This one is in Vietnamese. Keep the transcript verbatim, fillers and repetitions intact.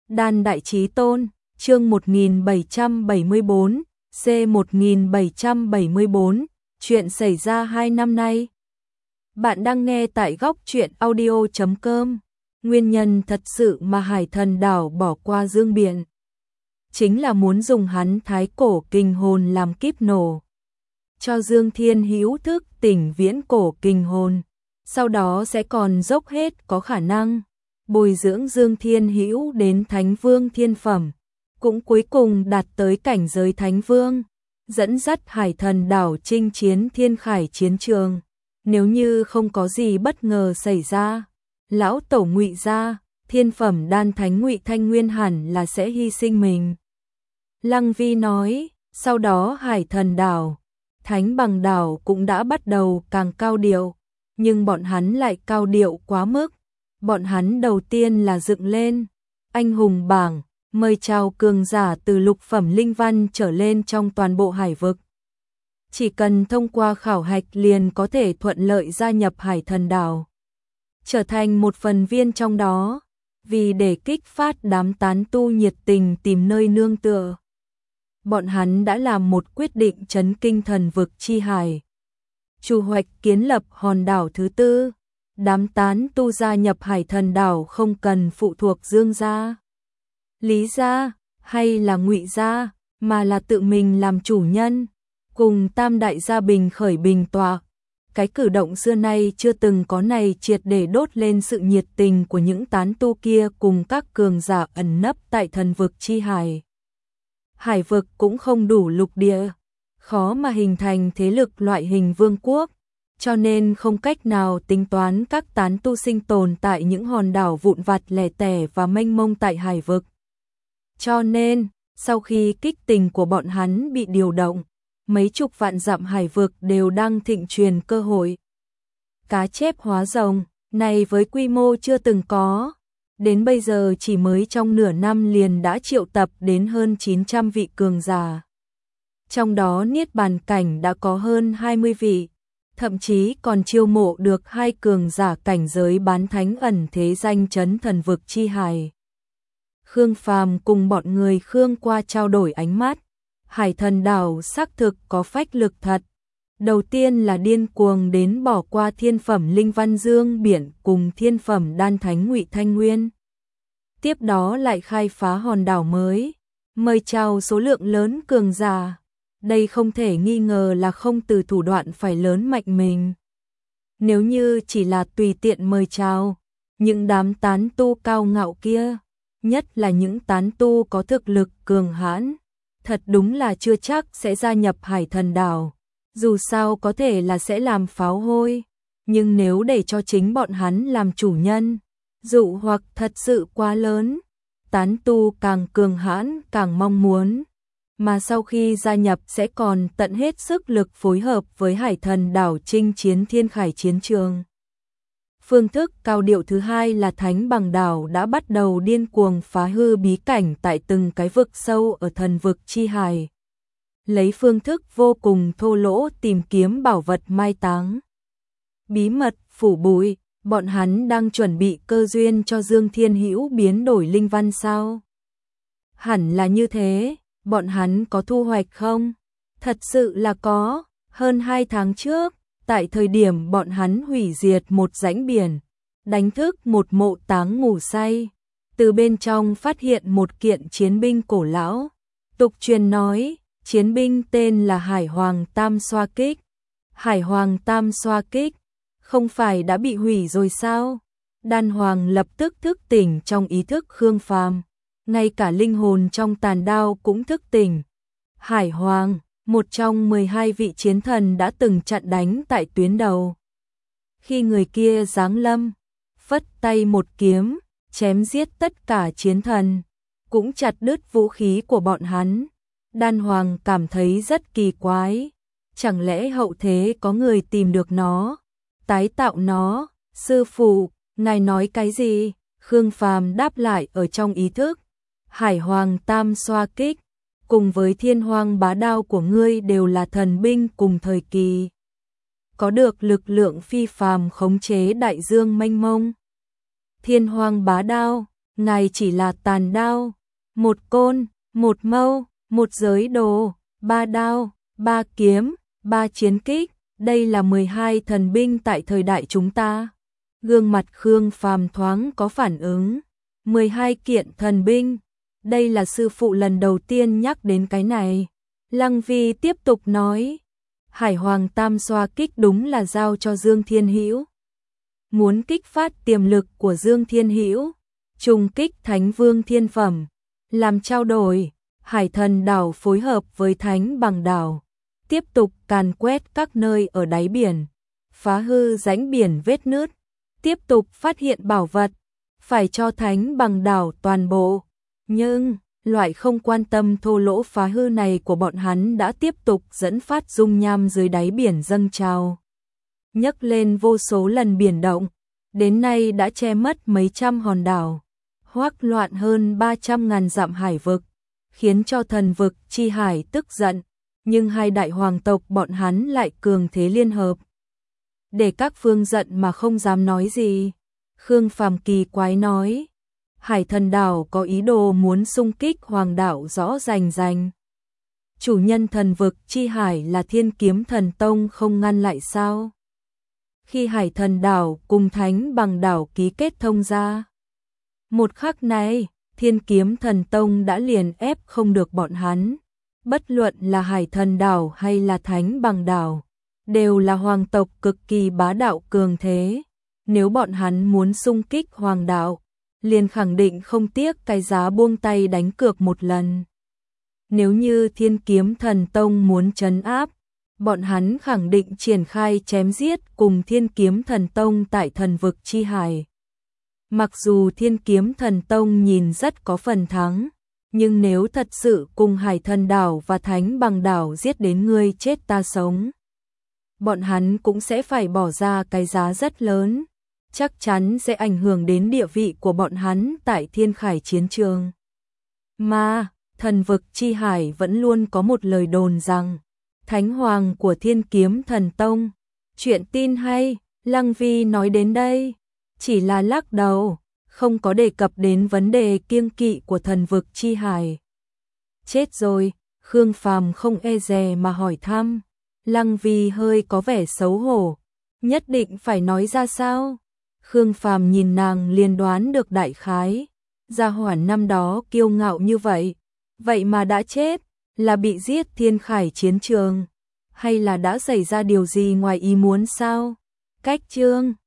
Đan Đại Chí Tôn, chương một nghìn bảy trăm bảy mươi bốn, C một nghìn bảy trăm bảy mươi bốn, chuyện xảy ra hai năm nay. Bạn đang nghe tại góc truyện audio chấm com. Nguyên nhân thật sự mà Hải Thần Đảo bỏ qua Dương Biện chính là muốn dùng hắn thái cổ kinh hồn làm kíp nổ, cho Dương Thiên Hữu thức tỉnh viễn cổ kinh hồn, sau đó sẽ còn dốc hết có khả năng bồi dưỡng Dương Thiên Hữu đến Thánh Vương thiên phẩm, cũng cuối cùng đạt tới cảnh giới Thánh Vương, dẫn dắt Hải Thần Đảo chinh chiến Thiên Khải chiến trường. Nếu như không có gì bất ngờ xảy ra, lão tổ Ngụy gia, thiên phẩm đan thánh Ngụy Thanh Nguyên hẳn là sẽ hy sinh mình. Lăng Vi nói, sau đó Hải Thần Đảo, Thánh Bằng Đảo cũng đã bắt đầu càng cao điệu, nhưng bọn hắn lại cao điệu quá mức. Bọn hắn đầu tiên là dựng lên anh hùng bảng, mời chào cường giả từ lục phẩm linh văn trở lên trong toàn bộ hải vực. Chỉ cần thông qua khảo hạch liền có thể thuận lợi gia nhập Hải Thần Đảo, trở thành một phần viên trong đó, vì để kích phát đám tán tu nhiệt tình tìm nơi nương tựa. Bọn hắn đã làm một quyết định chấn kinh thần vực chi hải, chủ hoạch kiến lập hòn đảo thứ tư. Đám tán tu gia nhập Hải Thần Đảo không cần phụ thuộc Dương gia, Lý gia hay là Ngụy gia, mà là tự mình làm chủ nhân, cùng Tam đại gia bình khởi bình tọa. Cái cử động xưa nay chưa từng có này triệt để đốt lên sự nhiệt tình của những tán tu kia cùng các cường giả ẩn nấp tại thần vực chi hải. Hải vực cũng không đủ lục địa, khó mà hình thành thế lực loại hình vương quốc, cho nên không cách nào tính toán các tán tu sinh tồn tại những hòn đảo vụn vặt lẻ tẻ và mênh mông tại hải vực. Cho nên, sau khi kích tình của bọn hắn bị điều động, mấy chục vạn dặm hải vực đều đang thịnh truyền cơ hội cá chép hóa rồng, này với quy mô chưa từng có, đến bây giờ chỉ mới trong nửa năm liền đã triệu tập đến hơn chín trăm vị cường giả. Trong đó Niết Bàn cảnh đã có hơn hai mươi vị, thậm chí còn chiêu mộ được hai cường giả cảnh giới bán thánh ẩn thế danh chấn thần vực chi hải. Khương Phàm cùng bọn người Khương qua trao đổi ánh mắt. Hải Thần Đảo xác thực có phách lực thật. Đầu tiên là điên cuồng đến bỏ qua thiên phẩm linh văn Dương Biển cùng thiên phẩm đan thánh Ngụy Thanh Nguyên. Tiếp đó lại khai phá hòn đảo mới, mời chào số lượng lớn cường giả. Đây không thể nghi ngờ là không từ thủ đoạn phải lớn mạnh mình. Nếu như chỉ là tùy tiện mời chào, những đám tán tu cao ngạo kia, nhất là những tán tu có thực lực cường hãn, thật đúng là chưa chắc sẽ gia nhập Hải Thần Đảo. Dù sao có thể là sẽ làm pháo hôi, nhưng nếu để cho chính bọn hắn làm chủ nhân, dụ hoặc thật sự quá lớn, tán tu càng cường hãn càng mong muốn, mà sau khi gia nhập sẽ còn tận hết sức lực phối hợp với Hải Thần Đảo chinh chiến Thiên Khải chiến trường. Phương thức cao điệu thứ hai là Thánh Bằng Đảo đã bắt đầu điên cuồng phá hư bí cảnh tại từng cái vực sâu ở thần vực chi hải, lấy phương thức vô cùng thô lỗ tìm kiếm bảo vật mai táng. Bí mật phủ bụi, bọn hắn đang chuẩn bị cơ duyên cho Dương Thiên Hữu biến đổi linh văn sao? Hẳn là như thế. Bọn hắn có thu hoạch không? Thật sự là có. Hơn hai tháng trước, tại thời điểm bọn hắn hủy diệt một rãnh biển, đánh thức một mộ táng ngủ say, từ bên trong phát hiện một kiện chiến binh cổ lão. Tục truyền nói, chiến binh tên là Hải Hoàng Tam Xoa Kích. Hải Hoàng Tam Xoa Kích, không phải đã bị hủy rồi sao? Đan Hoàng lập tức thức tỉnh trong ý thức Khương Phàm. Ngay cả linh hồn trong tàn đao cũng thức tỉnh. Hải Hoàng, một trong mười hai vị chiến thần đã từng chặn đánh tại tuyến đầu. Khi người kia giáng lâm, phất tay một kiếm, chém giết tất cả chiến thần, cũng chặt đứt vũ khí của bọn hắn. Đan Hoàng cảm thấy rất kỳ quái. Chẳng lẽ hậu thế có người tìm được nó, tái tạo nó? Sư phụ, ngài nói cái gì? Khương Phàm đáp lại ở trong ý thức. Hải Hoàng Tam Xoa Kích, cùng với Thiên Hoang Bá Đao của ngươi đều là thần binh cùng thời kỳ, có được lực lượng phi phàm khống chế đại dương mênh mông. Thiên Hoang Bá Đao, ngài chỉ là tàn đao, một côn, một mâu, một giới đồ, ba đao, ba kiếm, ba chiến kích, đây là mười hai thần binh tại thời đại chúng ta. Gương mặt Khương Phàm thoáng có phản ứng, mười hai kiện thần binh, đây là sư phụ lần đầu tiên nhắc đến cái này. Lăng Vi tiếp tục nói, Hải Hoàng Tam Xoa Kích đúng là giao cho Dương Thiên Hữu. Muốn kích phát tiềm lực của Dương Thiên Hữu, trùng kích Thánh Vương Thiên Phẩm, làm trao đổi, Hải Thần Đảo phối hợp với Thánh Bằng Đảo, tiếp tục càn quét các nơi ở đáy biển, phá hư rãnh biển vết nứt, tiếp tục phát hiện bảo vật, phải cho Thánh Bằng Đảo toàn bộ. Nhưng, loại không quan tâm thô lỗ phá hư này của bọn hắn đã tiếp tục dẫn phát dung nham dưới đáy biển dâng trào, nhấc lên vô số lần biển động, đến nay đã che mất mấy trăm hòn đảo, hoắc loạn hơn ba trăm ngàn dặm hải vực, khiến cho thần vực chi hải tức giận, nhưng hai đại hoàng tộc bọn hắn lại cường thế liên hợp, để các phương giận mà không dám nói gì. Khương Phàm kỳ quái nói, Hải Thần Đảo có ý đồ muốn xung kích Hoàng đảo rõ rành rành. Chủ nhân thần vực chi hải là Thiên Kiếm Thần Tông không ngăn lại sao? Khi Hải Thần Đảo cùng Thánh Bằng Đảo ký kết thông ra, một khắc này, Thiên Kiếm Thần Tông đã liền ép không được bọn hắn. Bất luận là Hải Thần Đảo hay là Thánh Bằng Đảo, đều là hoàng tộc cực kỳ bá đạo cường thế. Nếu bọn hắn muốn xung kích Hoàng đảo, liền khẳng định không tiếc cái giá buông tay đánh cược một lần. Nếu như Thiên Kiếm Thần Tông muốn trấn áp, bọn hắn khẳng định triển khai chém giết cùng Thiên Kiếm Thần Tông tại thần vực chi hải. Mặc dù Thiên Kiếm Thần Tông nhìn rất có phần thắng, nhưng nếu thật sự cùng Hải Thần Đảo và Thánh Bằng Đảo giết đến ngươi chết ta sống, bọn hắn cũng sẽ phải bỏ ra cái giá rất lớn, chắc chắn sẽ ảnh hưởng đến địa vị của bọn hắn tại Thiên Khải chiến trường. Mà, thần vực chi hải vẫn luôn có một lời đồn rằng, Thánh Hoàng của Thiên Kiếm Thần Tông. Chuyện tin hay, Lăng Vi nói đến đây, chỉ là lắc đầu, không có đề cập đến vấn đề kiêng kỵ của thần vực chi hải. Chết rồi, Khương Phàm không e dè mà hỏi thăm. Lăng Vi hơi có vẻ xấu hổ, nhất định phải nói ra sao? Khương Phàm nhìn nàng liền đoán được đại khái, gia hỏa năm đó kiêu ngạo như vậy, vậy mà đã chết, là bị giết Thiên Khải chiến trường, hay là đã xảy ra điều gì ngoài ý muốn sao? Cách chương